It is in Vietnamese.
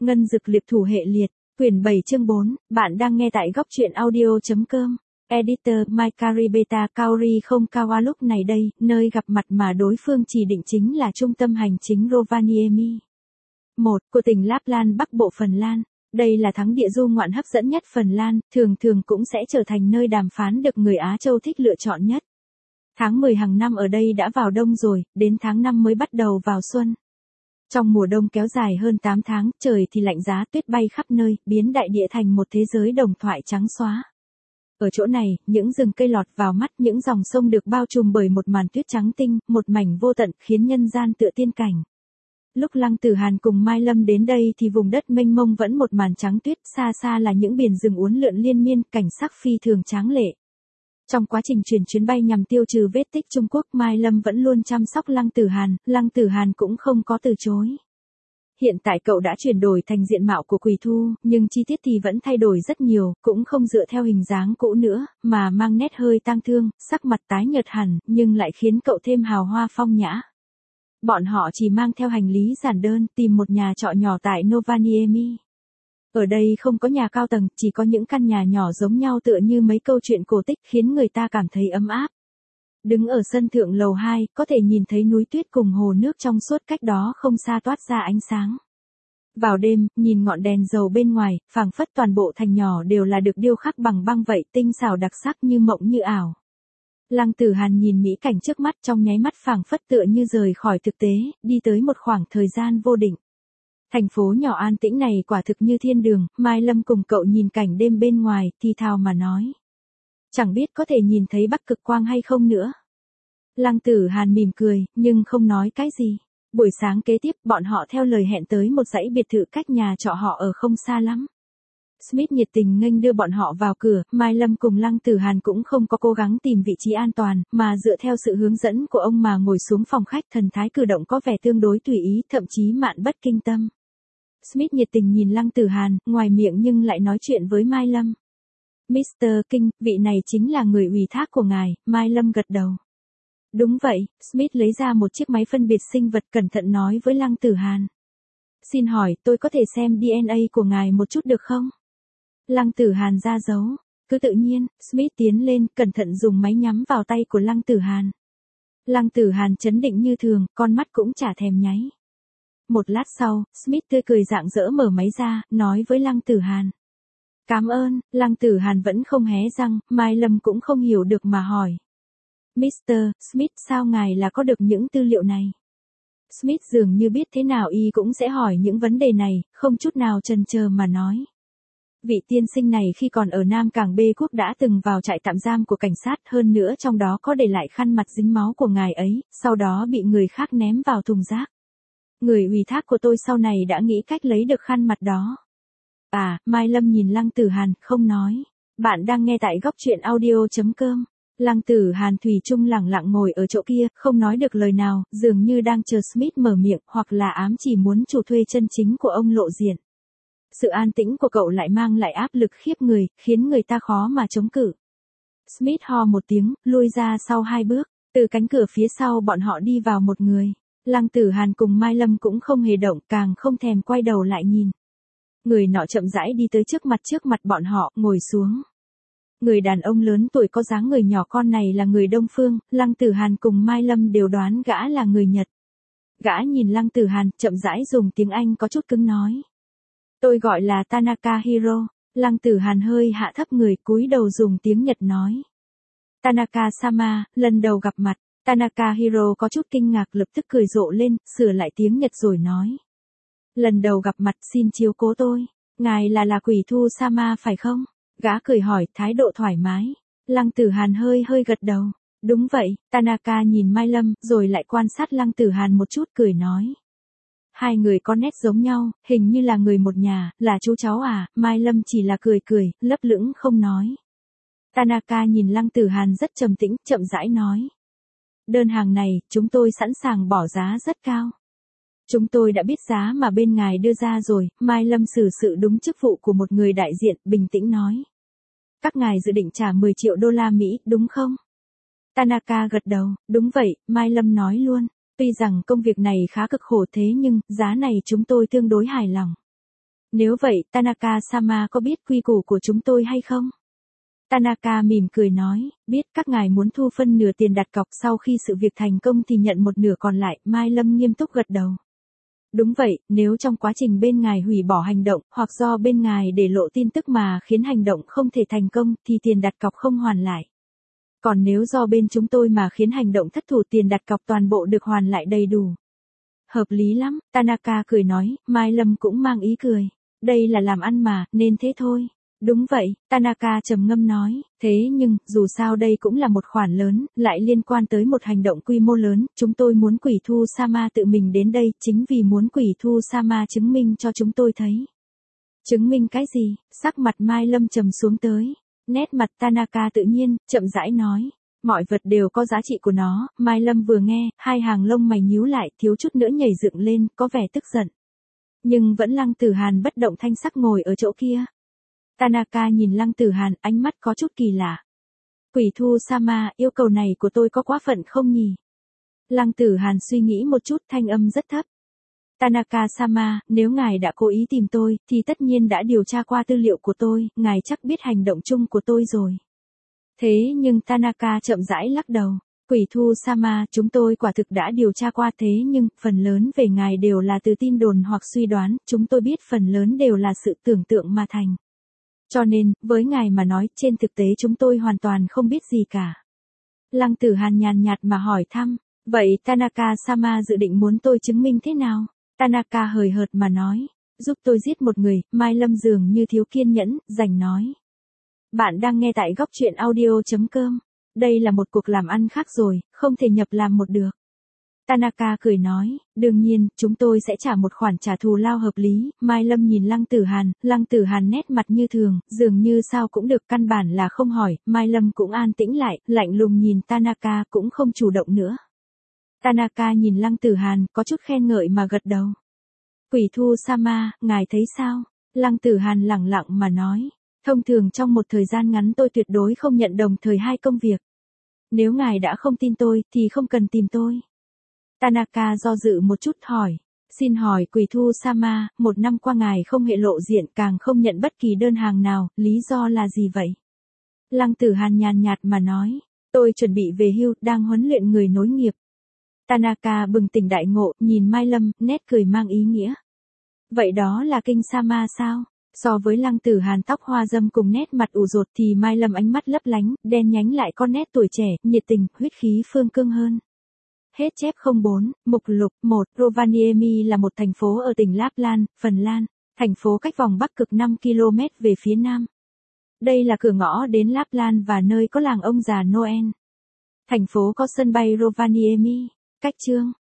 Ngân dực liệp thủ hệ liệt, quyển 7 chương 4, bạn đang nghe tại góc truyện audio.com. Editor Maikari Beta Kaori không Kawa lúc này đây, nơi gặp mặt mà đối phương chỉ định chính là trung tâm hành chính Rovaniemi. 1. Của tỉnh Lapland Bắc Bộ Phần Lan. Đây là thắng địa du ngoạn hấp dẫn nhất Phần Lan, thường cũng sẽ trở thành nơi đàm phán được người Á Châu thích lựa chọn nhất. Tháng 10 hàng năm ở đây đã vào đông rồi, đến tháng 5 mới bắt đầu vào xuân. Trong mùa đông kéo dài hơn 8 tháng, trời thì lạnh giá, tuyết bay khắp nơi, biến đại địa thành một thế giới đồng thoại trắng xóa. Ở chỗ này, những rừng cây lọt vào mắt, những dòng sông được bao trùm bởi một màn tuyết trắng tinh, một mảnh vô tận, khiến nhân gian tựa tiên cảnh. Lúc Lăng Tử Hàn cùng Mai Lâm đến đây thì vùng đất mênh mông vẫn một màn trắng tuyết, xa xa là những biển rừng uốn lượn liên miên, cảnh sắc phi thường tráng lệ. Trong quá trình chuyển chuyến bay nhằm tiêu trừ vết tích Trung Quốc, Mai Lâm vẫn luôn chăm sóc Lăng Tử Hàn cũng không có từ chối. Hiện tại cậu đã chuyển đổi thành diện mạo của Quỳ Thu, nhưng chi tiết thì vẫn thay đổi rất nhiều, cũng không dựa theo hình dáng cũ nữa, mà mang nét hơi tang thương, sắc mặt tái nhợt hẳn, nhưng lại khiến cậu thêm hào hoa phong nhã. Bọn họ chỉ mang theo hành lý giản đơn, tìm một nhà trọ nhỏ tại Rovaniemi. Ở đây không có nhà cao tầng, chỉ có những căn nhà nhỏ giống nhau tựa như mấy câu chuyện cổ tích, khiến người ta cảm thấy ấm áp. Đứng ở sân thượng lầu 2, có thể nhìn thấy núi tuyết cùng hồ nước trong suốt, cách đó không xa toát ra ánh sáng. Vào đêm, nhìn ngọn đèn dầu bên ngoài, phảng phất toàn bộ thành nhỏ đều là được điêu khắc bằng băng vậy, tinh xảo đặc sắc như mộng như ảo. Lăng Tử Hàn nhìn mỹ cảnh trước mắt, trong nháy mắt phảng phất tựa như rời khỏi thực tế, đi tới một khoảng thời gian vô định. Thành phố nhỏ an tĩnh này quả thực như thiên đường. Mai Lâm cùng cậu nhìn cảnh đêm bên ngoài, thì thào mà nói. Chẳng biết có thể nhìn thấy Bắc Cực Quang hay không nữa. Lăng Tử Hàn mỉm cười, nhưng không nói cái gì. Buổi sáng kế tiếp, bọn họ theo lời hẹn tới một dãy biệt thự cách nhà trọ họ ở không xa lắm. Smith nhiệt tình nghênh đưa bọn họ vào cửa, Mai Lâm cùng Lăng Tử Hàn cũng không có cố gắng tìm vị trí an toàn, mà dựa theo sự hướng dẫn của ông mà ngồi xuống phòng khách, thần thái cử động có vẻ tương đối tùy ý, thậm chí mạn bất kinh tâm. Smith nhiệt tình nhìn Lăng Tử Hàn, ngoài miệng nhưng lại nói chuyện với Mai Lâm. Mr. King, vị này chính là người ủy thác của ngài. Mai Lâm gật đầu. Đúng vậy. Smith lấy ra một chiếc máy phân biệt sinh vật, cẩn thận nói với Lăng Tử Hàn. Xin hỏi, tôi có thể xem DNA của ngài một chút được không? Lăng Tử Hàn ra dấu. Cứ tự nhiên. Smith tiến lên, cẩn thận dùng máy nhắm vào tay của Lăng Tử Hàn. Lăng Tử Hàn trấn định như thường, con mắt cũng chả thèm nháy. Một lát sau, Smith tươi cười rạng rỡ mở máy ra, nói với Lăng Tử Hàn. Cảm ơn. Lăng Tử Hàn vẫn không hé răng, Mai Lâm cũng không hiểu được mà hỏi. Mr. Smith, sao ngài là có được những tư liệu này? Smith dường như biết thế nào y cũng sẽ hỏi những vấn đề này, không chút nào chần chờ mà nói. Vị tiên sinh này khi còn ở Nam Cảng Bê Quốc đã từng vào trại tạm giam của cảnh sát, hơn nữa trong đó có để lại khăn mặt dính máu của ngài ấy, sau đó bị người khác ném vào thùng rác. Người ủy thác của tôi sau này đã nghĩ cách lấy được khăn mặt đó. À, Mai Lâm nhìn Lăng Tử Hàn, không nói. Bạn đang nghe tại góc truyện audio.com. Lăng Tử Hàn thủy chung lẳng lặng ngồi ở chỗ kia, không nói được lời nào, dường như đang chờ Smith mở miệng, hoặc là ám chỉ muốn chủ thuê chân chính của ông lộ diện. Sự an tĩnh của cậu lại mang lại áp lực khiếp người, khiến người ta khó mà chống cự. Smith ho một tiếng, lui ra sau 2 bước, từ cánh cửa phía sau bọn họ đi vào một người. Lăng Tử Hàn cùng Mai Lâm cũng không hề động, càng không thèm quay đầu lại nhìn. Người nọ chậm rãi đi tới trước mặt bọn họ, ngồi xuống. Người đàn ông lớn tuổi có dáng người nhỏ con này là người Đông Phương, Lăng Tử Hàn cùng Mai Lâm đều đoán gã là người Nhật. Gã nhìn Lăng Tử Hàn, chậm rãi dùng tiếng Anh có chút cứng nói. Tôi gọi là Tanaka Hiro. Lăng Tử Hàn hơi hạ thấp người, cúi đầu dùng tiếng Nhật nói. Tanaka-sama, lần đầu gặp mặt. Tanaka Hiro có chút kinh ngạc, lập tức cười rộ lên, sửa lại tiếng Nhật rồi nói. Lần đầu gặp mặt, xin chiếu cố tôi. Ngài là Quỷ Thu Sama phải không? Gã cười hỏi, thái độ thoải mái. Lăng Tử Hàn hơi gật đầu. Đúng vậy. Tanaka nhìn Mai Lâm, rồi lại quan sát Lăng Tử Hàn một chút, cười nói. Hai người có nét giống nhau, hình như là người một nhà, là chú cháu à? Mai Lâm chỉ là cười, lấp lửng không nói. Tanaka nhìn Lăng Tử Hàn rất trầm tĩnh, chậm rãi nói. Đơn hàng này, chúng tôi sẵn sàng bỏ giá rất cao. Chúng tôi đã biết giá mà bên ngài đưa ra rồi. Mai Lâm xử sự đúng chức vụ của một người đại diện, bình tĩnh nói. Các ngài dự định trả 10 triệu đô la Mỹ, đúng không? Tanaka gật đầu, đúng vậy. Mai Lâm nói luôn. Tuy rằng công việc này khá cực khổ thế nhưng, giá này chúng tôi tương đối hài lòng. Nếu vậy, Tanaka-sama có biết quy củ của chúng tôi hay không? Tanaka mỉm cười nói, biết các ngài muốn thu phân nửa tiền đặt cọc sau khi sự việc thành công thì nhận một nửa còn lại, Mai Lâm nghiêm túc gật đầu. Đúng vậy, nếu trong quá trình bên ngài hủy bỏ hành động, hoặc do bên ngài để lộ tin tức mà khiến hành động không thể thành công, thì tiền đặt cọc không hoàn lại. Còn nếu do bên chúng tôi mà khiến hành động thất thủ, tiền đặt cọc toàn bộ được hoàn lại đầy đủ. Hợp lý lắm, Tanaka cười nói, Mai Lâm cũng mang ý cười. Đây là làm ăn mà, nên thế thôi. Đúng vậy, Tanaka trầm ngâm nói, thế nhưng, dù sao đây cũng là một khoản lớn, lại liên quan tới một hành động quy mô lớn, chúng tôi muốn Quỷ Thu Sama tự mình đến đây, chính vì muốn Quỷ Thu Sama chứng minh cho chúng tôi thấy. Chứng minh cái gì? Sắc mặt Mai Lâm trầm xuống tới. Nét mặt Tanaka tự nhiên, chậm rãi nói. Mọi vật đều có giá trị của nó, Mai Lâm vừa nghe, hai hàng lông mày nhíu lại, thiếu chút nữa nhảy dựng lên, có vẻ tức giận. Nhưng vẫn Lăng Tử Hàn bất động thanh sắc ngồi ở chỗ kia. Tanaka nhìn Lăng Tử Hàn, ánh mắt có chút kỳ lạ. Quỷ Thu Sama, yêu cầu này của tôi có quá phận không nhỉ? Lăng Tử Hàn suy nghĩ một chút, thanh âm rất thấp. Tanaka-sama, nếu ngài đã cố ý tìm tôi, thì tất nhiên đã điều tra qua tư liệu của tôi, ngài chắc biết hành động chung của tôi rồi. Thế nhưng Tanaka chậm rãi lắc đầu. Quỷ Thu Sama, chúng tôi quả thực đã điều tra qua, thế nhưng, phần lớn về ngài đều là từ tin đồn hoặc suy đoán, chúng tôi biết phần lớn đều là sự tưởng tượng mà thành. Cho nên, với ngài mà nói, trên thực tế chúng tôi hoàn toàn không biết gì cả. Lăng Tử Hàn nhàn nhạt mà hỏi thăm, vậy Tanaka-sama dự định muốn tôi chứng minh thế nào? Tanaka hời hợt mà nói, giúp tôi giết một người, Mai Lâm dường như thiếu kiên nhẫn, rành nói. Bạn đang nghe tại góc truyện audio.com. Đây là một cuộc làm ăn khác rồi, không thể nhập làm một được. Tanaka cười nói, đương nhiên, chúng tôi sẽ trả một khoản trả thù lao hợp lý. Mai Lâm nhìn Lăng Tử Hàn nét mặt như thường, dường như sao cũng được, căn bản là không hỏi. Mai Lâm cũng an tĩnh lại, lạnh lùng nhìn Tanaka, cũng không chủ động nữa. Tanaka nhìn Lăng Tử Hàn, có chút khen ngợi mà gật đầu. Quỷ Thu Sama, ngài thấy sao? Lăng Tử Hàn lẳng lặng mà nói. Thông thường trong một thời gian ngắn tôi tuyệt đối không nhận đồng thời hai công việc. Nếu ngài đã không tin tôi, thì không cần tìm tôi. Tanaka do dự một chút hỏi. Xin hỏi Quỷ Thu Sama, một năm qua ngài không hề lộ diện, càng không nhận bất kỳ đơn hàng nào, lý do là gì vậy? Lăng Tử Hàn nhàn nhạt mà nói. Tôi chuẩn bị về hưu, đang huấn luyện người nối nghiệp. Tanaka bừng tỉnh đại ngộ, nhìn Mai Lâm, nét cười mang ý nghĩa. Vậy đó là kinh Sama sao? So với Lăng Tử Hàn tóc hoa râm cùng nét mặt ủ rột thì Mai Lâm ánh mắt lấp lánh, đen nhánh lại có nét tuổi trẻ, nhiệt tình, huyết khí phương cương hơn. Hết chép 04, mục lục 1, Rovaniemi là một thành phố ở tỉnh Lapland, Phần Lan, thành phố cách vòng Bắc Cực 5 km về phía nam. Đây là cửa ngõ đến Lapland và nơi có làng ông già Noel. Thành phố có sân bay Rovaniemi. Cách chương